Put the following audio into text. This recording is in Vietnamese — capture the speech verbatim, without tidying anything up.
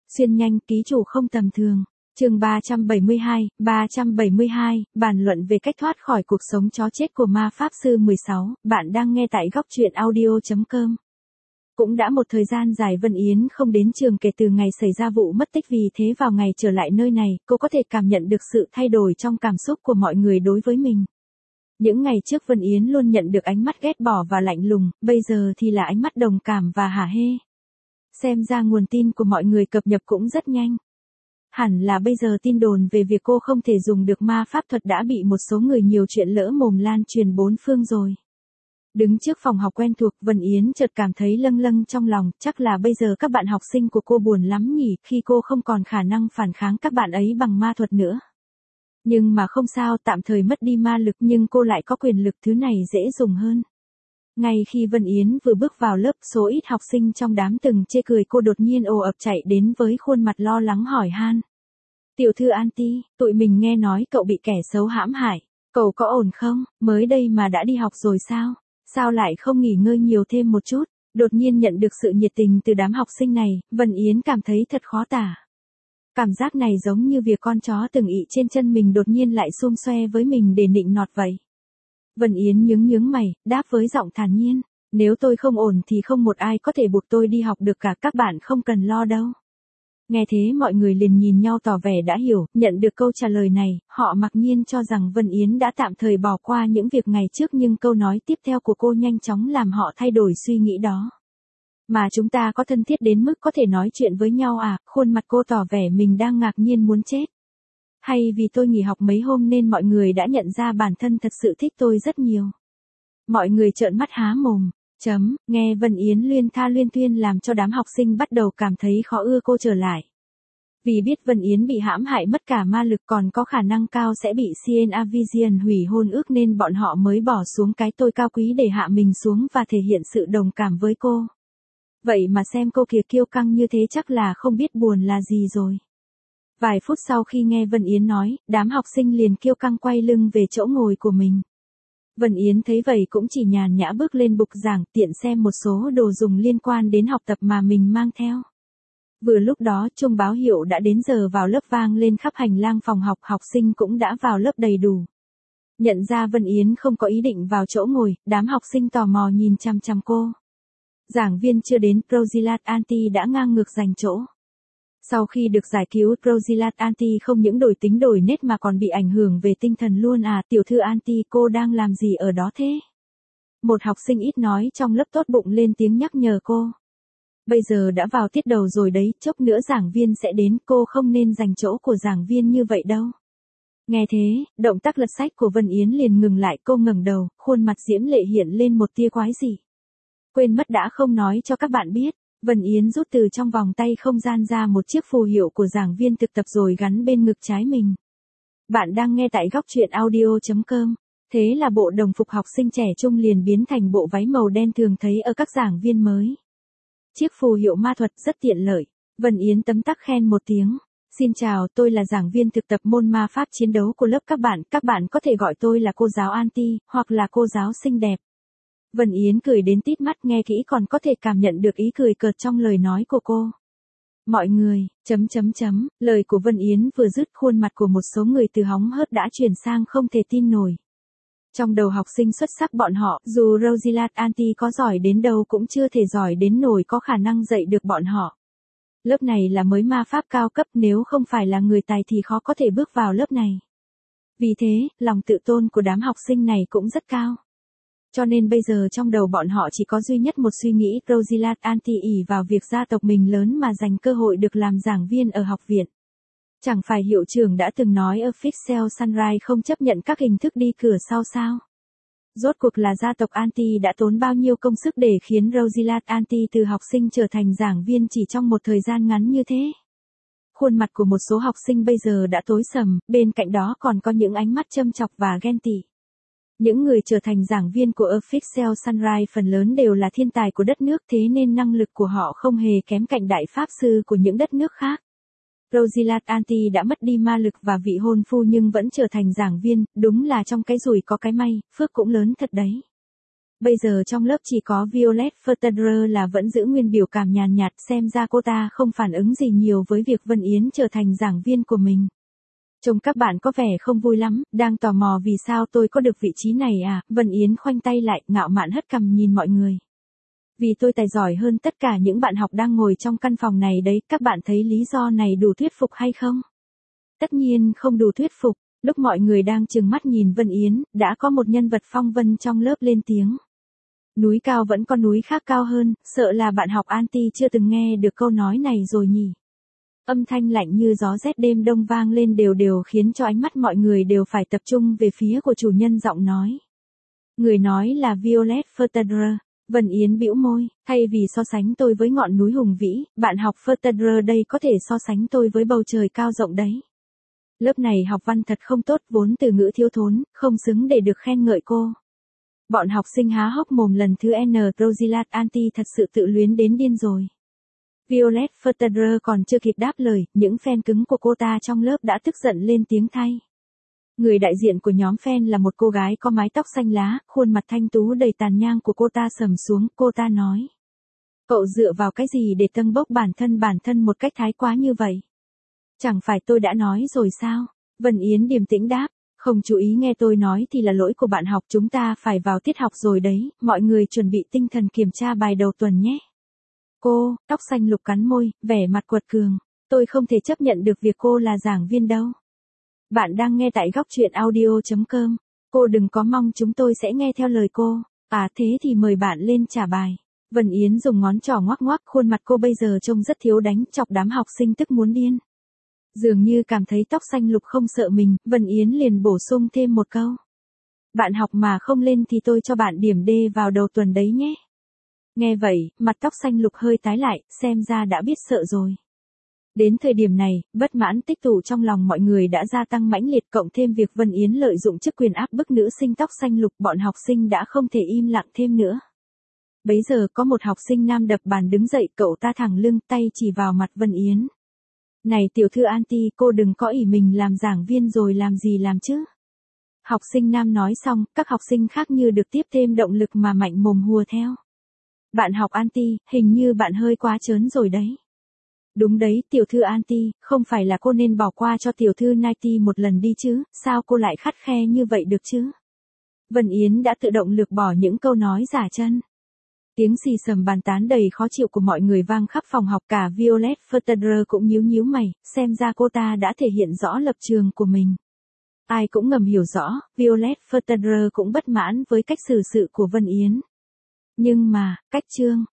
Xuyên nhanh, ký chủ không tầm thường. Chương ba trăm bảy mươi hai, ba trăm bảy mươi hai, bàn luận về cách thoát khỏi cuộc sống chó chết của ma pháp sư mười sáu, bạn đang nghe tại góc truyện audio chấm com. Cũng đã một thời gian dài Vân Yến không đến trường kể từ ngày xảy ra vụ mất tích, vì thế vào ngày trở lại nơi này, cô có thể cảm nhận được sự thay đổi trong cảm xúc của mọi người đối với mình. Những ngày trước Vân Yến luôn nhận được ánh mắt ghét bỏ và lạnh lùng, bây giờ thì là ánh mắt đồng cảm và hả hê. Xem ra nguồn tin của mọi người cập nhật cũng rất nhanh. Hẳn là bây giờ tin đồn về việc cô không thể dùng được ma pháp thuật đã bị một số người nhiều chuyện lỡ mồm lan truyền bốn phương rồi. Đứng trước phòng học quen thuộc, Vân Yến chợt cảm thấy lâng lâng trong lòng, chắc là bây giờ các bạn học sinh của cô buồn lắm nhỉ, khi cô không còn khả năng phản kháng các bạn ấy bằng ma thuật nữa. Nhưng mà không sao, tạm thời mất đi ma lực nhưng cô lại có quyền lực, thứ này dễ dùng hơn. Ngay khi Vân Yến vừa bước vào lớp, số ít học sinh trong đám từng chê cười cô đột nhiên ồ ập chạy đến với khuôn mặt lo lắng hỏi han. Tiểu thư Auntie, tụi mình nghe nói cậu bị kẻ xấu hãm hại, cậu có ổn không, mới đây mà đã đi học rồi sao, sao lại không nghỉ ngơi nhiều thêm một chút? Đột nhiên nhận được sự nhiệt tình từ đám học sinh này, Vân Yến cảm thấy thật khó tả. Cảm giác này giống như việc con chó từng ị trên chân mình đột nhiên lại xum xoe với mình để nịnh nọt vậy. Vân Yến nhướng nhướng mày, đáp với giọng thản nhiên, nếu tôi không ổn thì không một ai có thể buộc tôi đi học được cả, các bạn không cần lo đâu. Nghe thế mọi người liền nhìn nhau tỏ vẻ đã hiểu, nhận được câu trả lời này, họ mặc nhiên cho rằng Vân Yến đã tạm thời bỏ qua những việc ngày trước, nhưng câu nói tiếp theo của cô nhanh chóng làm họ thay đổi suy nghĩ đó. Mà chúng ta có thân thiết đến mức có thể nói chuyện với nhau à? Khuôn mặt cô tỏ vẻ mình đang ngạc nhiên muốn chết. Hay vì tôi nghỉ học mấy hôm nên mọi người đã nhận ra bản thân thật sự thích tôi rất nhiều. Mọi người trợn mắt há mồm. Chấm, nghe Vân Yến luyên tha luyên thuyên làm cho đám học sinh bắt đầu cảm thấy khó ưa cô trở lại. Vì biết Vân Yến bị hãm hại mất cả ma lực, còn có khả năng cao sẽ bị Sienna Vision hủy hôn ước, nên bọn họ mới bỏ xuống cái tôi cao quý để hạ mình xuống và thể hiện sự đồng cảm với cô. Vậy mà xem cô kìa, kiêu căng như thế chắc là không biết buồn là gì rồi. Vài phút sau khi nghe Vân Yến nói, đám học sinh liền kiêu căng quay lưng về chỗ ngồi của mình. Vân Yến thấy vậy cũng chỉ nhàn nhã bước lên bục giảng, tiện xem một số đồ dùng liên quan đến học tập mà mình mang theo. Vừa lúc đó chuông báo hiệu đã đến giờ vào lớp vang lên khắp hành lang phòng học, học sinh cũng đã vào lớp đầy đủ. Nhận ra Vân Yến không có ý định vào chỗ ngồi, đám học sinh tò mò nhìn chằm chằm cô. Giảng viên chưa đến, Prosilat Auntie đã ngang ngược giành chỗ. Sau khi được giải cứu, Prosilat Auntie không những đổi tính đổi nết mà còn bị ảnh hưởng về tinh thần luôn à. Tiểu thư Auntie, cô đang làm gì ở đó thế? Một học sinh ít nói trong lớp tốt bụng lên tiếng nhắc nhở cô. Bây giờ đã vào tiết đầu rồi đấy, chốc nữa giảng viên sẽ đến, cô không nên giành chỗ của giảng viên như vậy đâu. Nghe thế, động tác lật sách của Vân Yến liền ngừng lại, cô ngẩng đầu, khuôn mặt diễm lệ hiện lên một tia quái dị. Quên mất đã không nói cho các bạn biết. Vân Yến rút từ trong vòng tay không gian ra một chiếc phù hiệu của giảng viên thực tập rồi gắn bên ngực trái mình. Bạn đang nghe tại góc truyện audio chấm com. Thế là bộ đồng phục học sinh trẻ trung liền biến thành bộ váy màu đen thường thấy ở các giảng viên mới. Chiếc phù hiệu ma thuật rất tiện lợi. Vân Yến tấm tắc khen một tiếng. Xin chào, tôi là giảng viên thực tập môn ma pháp chiến đấu của lớp các bạn. Các bạn có thể gọi tôi là cô giáo Auntie, hoặc là cô giáo xinh đẹp. Vân Yến cười đến tít mắt, nghe kỹ còn có thể cảm nhận được ý cười cợt trong lời nói của cô. Mọi người, chấm chấm chấm, lời của Vân Yến vừa dứt, khuôn mặt của một số người từ hóng hớt đã chuyển sang không thể tin nổi. Trong đầu học sinh xuất sắc bọn họ, dù Prosilat Auntie có giỏi đến đâu cũng chưa thể giỏi đến nổi có khả năng dạy được bọn họ. Lớp này là mới ma pháp cao cấp, nếu không phải là người tài thì khó có thể bước vào lớp này. Vì thế, lòng tự tôn của đám học sinh này cũng rất cao. Cho nên bây giờ trong đầu bọn họ chỉ có duy nhất một suy nghĩ, Prosilat Auntie ỷ vào việc gia tộc mình lớn mà giành cơ hội được làm giảng viên ở học viện. Chẳng phải hiệu trưởng đã từng nói ở Fixel Sunrise không chấp nhận các hình thức đi cửa sau sao? Rốt cuộc là gia tộc Auntie đã tốn bao nhiêu công sức để khiến Prosilat Auntie từ học sinh trở thành giảng viên chỉ trong một thời gian ngắn như thế? Khuôn mặt của một số học sinh bây giờ đã tối sầm, bên cạnh đó còn có những ánh mắt châm chọc và ghen tị. Những người trở thành giảng viên của Fixel Sunrise phần lớn đều là thiên tài của đất nước, thế nên năng lực của họ không hề kém cạnh đại pháp sư của những đất nước khác. Prosilat Auntie đã mất đi ma lực và vị hôn phu nhưng vẫn trở thành giảng viên, đúng là trong cái rủi có cái may, phước cũng lớn thật đấy. Bây giờ trong lớp chỉ có Violet Verterer là vẫn giữ nguyên biểu cảm nhàn nhạt, xem ra cô ta không phản ứng gì nhiều với việc Vân Yến trở thành giảng viên của mình. Trông các bạn có vẻ không vui lắm, đang tò mò vì sao tôi có được vị trí này à, Vân Yến khoanh tay lại, ngạo mạn hất cằm nhìn mọi người. Vì tôi tài giỏi hơn tất cả những bạn học đang ngồi trong căn phòng này đấy, các bạn thấy lý do này đủ thuyết phục hay không? Tất nhiên không đủ thuyết phục, lúc mọi người đang trừng mắt nhìn Vân Yến, đã có một nhân vật phong vân trong lớp lên tiếng. Núi cao vẫn có núi khác cao hơn, sợ là bạn học Anti chưa từng nghe được câu nói này rồi nhỉ? Âm thanh lạnh như gió rét đêm đông vang lên đều đều khiến cho ánh mắt mọi người đều phải tập trung về phía của chủ nhân giọng nói. Người nói là Violet Verterer. Vân Yến bĩu môi, thay vì so sánh tôi với ngọn núi hùng vĩ, bạn học Verterer đây có thể so sánh tôi với bầu trời cao rộng đấy. Lớp này học văn thật không tốt, vốn từ ngữ thiếu thốn, không xứng để được khen ngợi cô. Bọn học sinh há hốc mồm lần thứ N. Rosilat Anti thật sự tự luyến đến điên rồi. Violet Verterer còn chưa kịp đáp lời, những fan cứng của cô ta trong lớp đã tức giận lên tiếng thay. Người đại diện của nhóm fan là một cô gái có mái tóc xanh lá, khuôn mặt thanh tú đầy tàn nhang của cô ta sầm xuống, cô ta nói. Cậu dựa vào cái gì để tâng bốc bản thân bản thân một cách thái quá như vậy? Chẳng phải tôi đã nói rồi sao? Vân Yến điềm tĩnh đáp, không chú ý nghe tôi nói thì là lỗi của bạn học, chúng ta phải vào tiết học rồi đấy, mọi người chuẩn bị tinh thần kiểm tra bài đầu tuần nhé. Cô, tóc xanh lục cắn môi, vẻ mặt quật cường, tôi không thể chấp nhận được việc cô là giảng viên đâu. Bạn đang nghe tại góc truyện audio chấm com. Cô đừng có mong chúng tôi sẽ nghe theo lời cô. À thế thì mời bạn lên trả bài. Vân Yến dùng ngón trỏ ngoắc ngoắc, khuôn mặt cô bây giờ trông rất thiếu đánh, chọc đám học sinh tức muốn điên. Dường như cảm thấy tóc xanh lục không sợ mình, Vân Yến liền bổ sung thêm một câu. Bạn học mà không lên thì tôi cho bạn điểm D vào đầu tuần đấy nhé. Nghe vậy, mặt tóc xanh lục hơi tái lại, xem ra đã biết sợ rồi. Đến thời điểm này, bất mãn tích tụ trong lòng mọi người đã gia tăng mãnh liệt, cộng thêm việc Vân Yến lợi dụng chức quyền áp bức nữ sinh tóc xanh lục, bọn học sinh đã không thể im lặng thêm nữa. Bấy giờ có một học sinh nam đập bàn đứng dậy, cậu ta thẳng lưng, tay chỉ vào mặt Vân Yến. Này tiểu thư Anti, cô đừng có ỷ mình làm giảng viên rồi làm gì làm chứ. Học sinh nam nói xong, các học sinh khác như được tiếp thêm động lực mà mạnh mồm hùa theo. Bạn học Anti, hình như bạn hơi quá trớn rồi đấy. Đúng đấy, tiểu thư Anti, không phải là cô nên bỏ qua cho tiểu thư Nighty một lần đi chứ, sao cô lại khắt khe như vậy được chứ? Vân Yến đã tự động lược bỏ những câu nói giả chân. Tiếng xì xầm bàn tán đầy khó chịu của mọi người vang khắp phòng học, cả Violet Verterer cũng nhíu nhíu mày, xem ra cô ta đã thể hiện rõ lập trường của mình. Ai cũng ngầm hiểu rõ, Violet Verterer cũng bất mãn với cách xử sự của Vân Yến. Nhưng mà, cách chương,